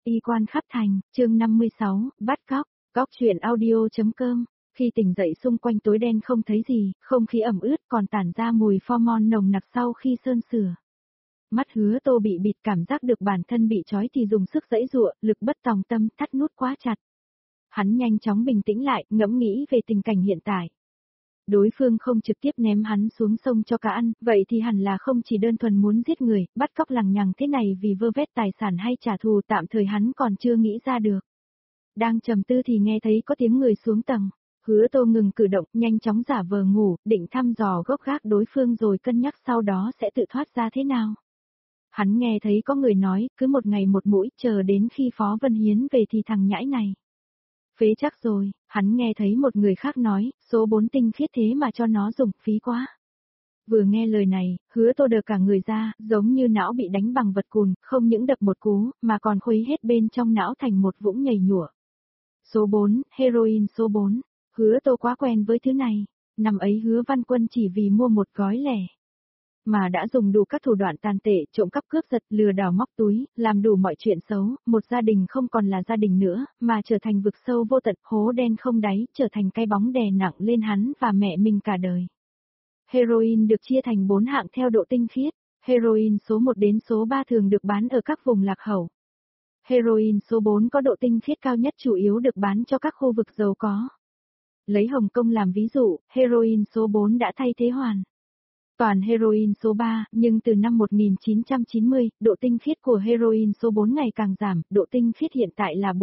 Y quan khắp thành, chương 56, bắt cóc, góc truyện audio.com. Khi tỉnh dậy xung quanh tối đen không thấy gì, không khí ẩm ướt còn tản ra mùi pho-mon nồng nặc sau khi sơn sửa. Mắt Hứa Tô bị bịt, cảm giác được bản thân bị trói thì dùng sức giãy giụa, lực bất tòng tâm, thắt nút quá chặt. Hắn nhanh chóng bình tĩnh lại, ngẫm nghĩ về tình cảnh hiện tại. Đối phương không trực tiếp ném hắn xuống sông cho cá ăn, vậy thì hẳn là không chỉ đơn thuần muốn giết người, bắt cóc lằng nhằng thế này vì vơ vét tài sản hay trả thù, tạm thời hắn còn chưa nghĩ ra được. Đang trầm tư thì nghe thấy có tiếng người xuống tầng. Hứa Tô ngừng cử động, nhanh chóng giả vờ ngủ, định thăm dò gốc gác đối phương rồi cân nhắc sau đó sẽ tự thoát ra thế nào. Hắn nghe thấy có người nói, cứ một ngày một mũi, chờ đến khi Phó Vân Hiến về thì thằng nhãi này phế chắc rồi. Hắn nghe thấy một người khác nói, số 4 tinh khiết thế mà cho nó dùng, phí quá. Vừa nghe lời này, Hứa Tô đờ cả người ra, giống như não bị đánh bằng vật cùn, không những đập một cú, mà còn khuấy hết bên trong não thành một vũng nhầy nhụa. Số 4, heroin số 4. Hứa Tô quá quen với thứ này. Năm ấy Hứa Văn Quân chỉ vì mua một gói lẻ mà đã dùng đủ các thủ đoạn tàn tệ, trộm cắp cướp giật, lừa đảo móc túi, làm đủ mọi chuyện xấu, một gia đình không còn là gia đình nữa, mà trở thành vực sâu vô tận, hố đen không đáy, trở thành cái bóng đè nặng lên hắn và mẹ mình cả đời. Heroin được chia thành 4 hạng theo độ tinh khiết. Heroin số 1 đến số 3 thường được bán ở các vùng lạc hậu. Heroin số 4 có độ tinh khiết cao nhất, chủ yếu được bán cho các khu vực giàu có. Lấy Hồng Kông làm ví dụ, heroin số 4 đã thay thế hoàn toàn heroin số 3, nhưng từ năm 1990, độ tinh khiết của heroin số 4 ngày càng giảm, độ tinh khiết hiện tại là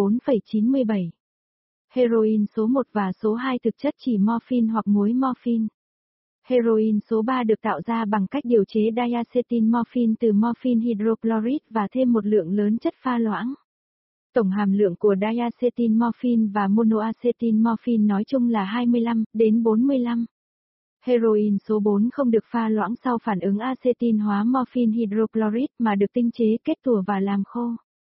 44,97. Heroin số 1 và số 2 thực chất chỉ morphine hoặc muối morphine. Heroin số 3 được tạo ra bằng cách điều chế diacetyl morphine từ morphine hydrochloride và thêm một lượng lớn chất pha loãng. Tổng hàm lượng của diacetyl morphine và monoacetyl morphine nói chung là 25 đến 45. Heroin số 4 không được pha loãng sau phản ứng acetin hóa morphine hydrochloride mà được tinh chế, kết tủa và làm khô.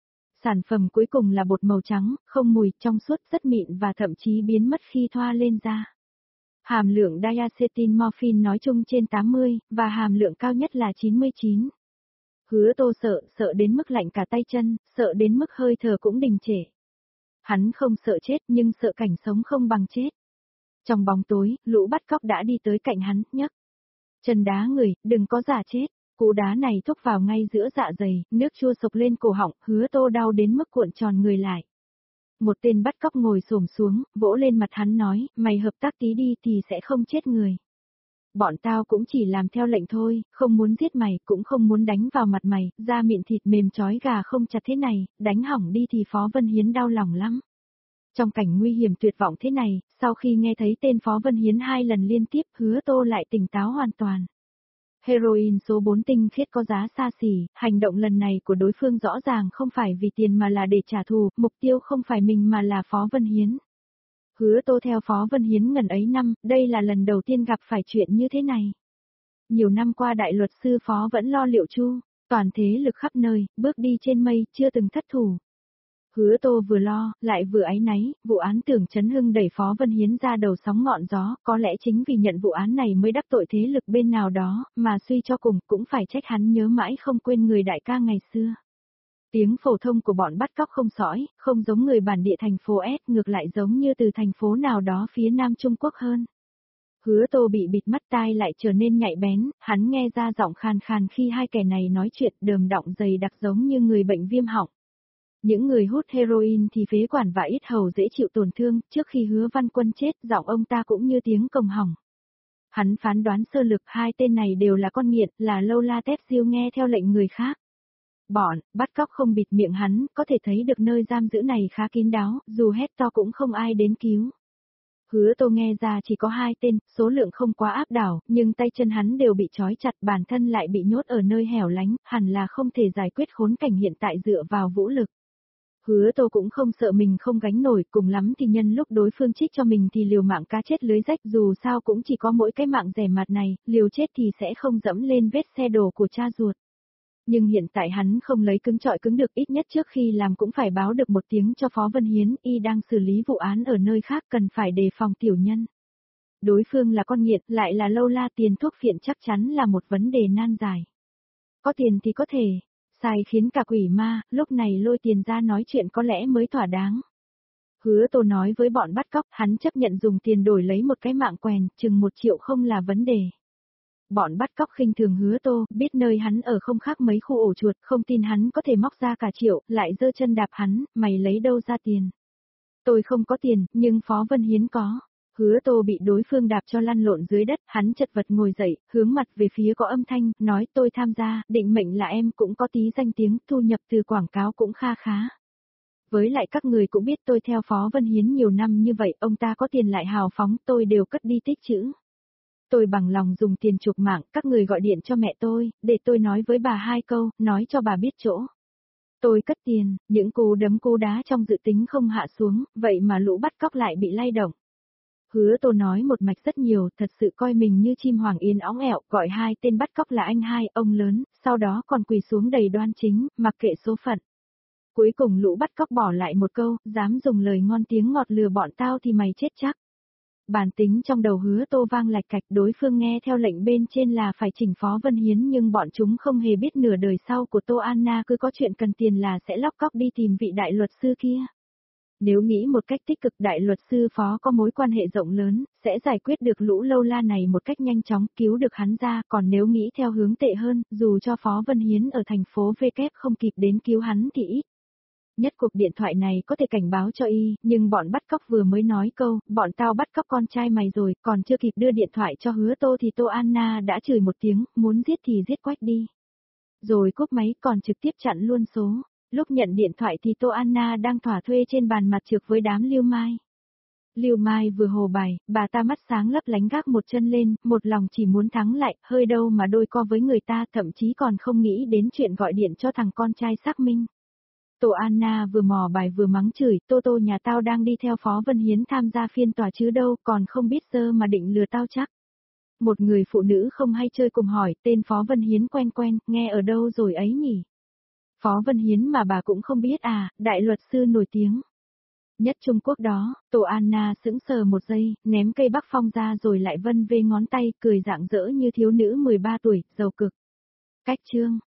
Sản phẩm cuối cùng là bột màu trắng, không mùi, trong suốt, rất mịn và thậm chí biến mất khi thoa lên da. Hàm lượng diacetyl morphine nói chung trên 80, và hàm lượng cao nhất là 99. Hứa Tô sợ đến mức lạnh cả tay chân, sợ đến mức hơi thở cũng đình trệ. Hắn không sợ chết nhưng sợ cảnh sống không bằng chết. Trong bóng tối, lũ bắt cóc đã đi tới cạnh hắn, nhấc chân đá người, đừng có giả chết. Cú đá này thúc vào ngay giữa dạ dày, nước chua sộc lên cổ họng, Hứa Tô đau đến mức cuộn tròn người lại. Một tên bắt cóc ngồi xổm xuống, vỗ lên mặt hắn nói, mày hợp tác tí đi thì sẽ không chết người. Bọn tao cũng chỉ làm theo lệnh thôi, không muốn giết mày, cũng không muốn đánh vào mặt mày, da mịn thịt mềm chói gà không chặt thế này, đánh hỏng đi thì Phó Vân Hiến đau lòng lắm. Trong cảnh nguy hiểm tuyệt vọng thế này, sau khi nghe thấy tên Phó Vân Hiến 2 lần liên tiếp, Hứa Tô lại tỉnh táo hoàn toàn. Heroin số 4 tinh khiết có giá xa xỉ, hành động lần này của đối phương rõ ràng không phải vì tiền mà là để trả thù, mục tiêu không phải mình mà là Phó Vân Hiến. Hứa Tô theo Phó Vân Hiến ngần ấy năm, đây là lần đầu tiên gặp phải chuyện như thế này. Nhiều năm qua đại luật sư Phó vẫn lo liệu chu, toàn thế lực khắp nơi, bước đi trên mây, chưa từng thất thủ. Hứa Tô vừa lo, lại vừa áy náy, vụ án Tưởng Chấn Hưng đẩy Phó Vân Hiến ra đầu sóng ngọn gió, có lẽ chính vì nhận vụ án này mới đắc tội thế lực bên nào đó, mà suy cho cùng cũng phải trách hắn nhớ mãi không quên người đại ca ngày xưa. Tiếng phổ thông của bọn bắt cóc không sõi, không giống người bản địa thành phố S, ngược lại giống như từ thành phố nào đó phía Nam Trung Quốc hơn. Hứa Tô bị bịt mắt, tai lại trở nên nhạy bén, hắn nghe ra giọng khàn khàn khi hai kẻ này nói chuyện, đờm đọng dày đặc giống như người bệnh viêm họng. Những người hút heroin thì phế quản và yết hầu dễ chịu tổn thương, trước khi Hứa Văn Quân chết, giọng ông ta cũng như tiếng cồng họng. Hắn phán đoán sơ lược, hai tên này đều là con nghiện, là lâu la tép diêu nghe theo lệnh người khác. Bọn bắt cóc không bịt miệng hắn, có thể thấy được nơi giam giữ này khá kín đáo, dù hét to cũng không ai đến cứu. Hứa Tô nghe ra chỉ có 2 tên, số lượng không quá áp đảo, nhưng tay chân hắn đều bị trói chặt, bản thân lại bị nhốt ở nơi hẻo lánh, hẳn là không thể giải quyết khốn cảnh hiện tại dựa vào vũ lực. Hứa Tô cũng không sợ mình không gánh nổi, cùng lắm thì nhân lúc đối phương trích cho mình thì liều mạng cá chết lưới rách, dù sao cũng chỉ có mỗi cái mạng rẻ mạt này, liều chết thì sẽ không dẫm lên vết xe đổ của cha ruột. Nhưng hiện tại hắn không lấy cứng trọi cứng được, ít nhất trước khi làm cũng phải báo được một tiếng cho Phó Vân Hiến, y đang xử lý vụ án ở nơi khác, cần phải đề phòng tiểu nhân. Đối phương là con nghiện, lại là lâu la, tiền thuốc phiện chắc chắn là một vấn đề nan giải. Có tiền thì có thể Sai khiến cả quỷ ma, lúc này lôi tiền ra nói chuyện có lẽ mới thỏa đáng. Hứa Tô nói với bọn bắt cóc, hắn chấp nhận dùng tiền đổi lấy một cái mạng quèn, chừng 1 triệu không là vấn đề. Bọn bắt cóc khinh thường Hứa Tô, biết nơi hắn ở không khác mấy khu ổ chuột, không tin hắn có thể móc ra cả triệu, lại giơ chân đạp hắn, mày lấy đâu ra tiền. Tôi không có tiền, nhưng Phó Vân Hiến có. Hứa Tô bị đối phương đạp cho lăn lộn dưới đất, hắn chật vật ngồi dậy, hướng mặt về phía có âm thanh, nói tôi tham gia, định mệnh là em cũng có tí danh tiếng, thu nhập từ quảng cáo cũng kha khá. Với lại các người cũng biết tôi theo Phó Vân Hiến nhiều năm như vậy, ông ta có tiền lại hào phóng, tôi đều cất đi tích trữ. Tôi bằng lòng dùng tiền chuộc mạng, các người gọi điện cho mẹ tôi, để tôi nói với bà 2 câu, nói cho bà biết chỗ. Tôi cất tiền, những cú đấm cú đá trong dự tính không hạ xuống, vậy mà lũ bắt cóc lại bị lay động. Hứa Tô nói một mạch rất nhiều, thật sự coi mình như chim hoàng yên óng ẹo, gọi 2 tên bắt cóc là anh hai, ông lớn, sau đó còn quỳ xuống đầy đoan chính, mặc kệ số phận. Cuối cùng lũ bắt cóc bỏ lại một câu, dám dùng lời ngon tiếng ngọt lừa bọn tao thì mày chết chắc. Bản tính trong đầu Hứa Tô vang lạch cạch, đối phương nghe theo lệnh bên trên là phải chỉnh Phó Vân Hiến, nhưng bọn chúng không hề biết nửa đời sau của Tô Anna cứ có chuyện cần tiền là sẽ lóc cóc đi tìm vị đại luật sư kia. Nếu nghĩ một cách tích cực, đại luật sư Phó có mối quan hệ rộng lớn, sẽ giải quyết được lũ lâu la này một cách nhanh chóng, cứu được hắn ra, còn nếu nghĩ theo hướng tệ hơn, dù cho Phó Vân Hiến ở thành phố V kép không kịp đến cứu hắn thì ít nhất cuộc điện thoại này có thể cảnh báo cho y, nhưng bọn bắt cóc vừa mới nói câu, bọn tao bắt cóc con trai mày rồi, còn chưa kịp đưa điện thoại cho Hứa Tô thì Tô Anna đã chửi một tiếng, muốn giết thì giết quách đi. Rồi cúp máy, còn trực tiếp chặn luôn số. Lúc nhận điện thoại thì Tô Anna đang thỏa thuê trên bàn mặt trược với đám Lưu Mai. Lưu Mai vừa hồ bài, bà ta mắt sáng lấp lánh gác một chân lên, một lòng chỉ muốn thắng lại, hơi đâu mà đôi co với người ta, thậm chí còn không nghĩ đến chuyện gọi điện cho thằng con trai xác minh. Tô Anna vừa mò bài vừa mắng chửi, Tô nhà tao đang đi theo Phó Vân Hiến tham gia phiên tòa chứ đâu, còn không biết giờ mà định lừa tao chắc. Một người phụ nữ không hay chơi cùng hỏi, tên Phó Vân Hiến quen, nghe ở đâu rồi ấy nhỉ? Phó Vân Hiến mà bà cũng không biết à, đại luật sư nổi tiếng nhất Trung Quốc đó. Tô Anna sững sờ một giây, ném cây Bắc Phong ra rồi lại vân vê ngón tay, cười rạng rỡ như thiếu nữ 13 tuổi, giàu cực. Cách chương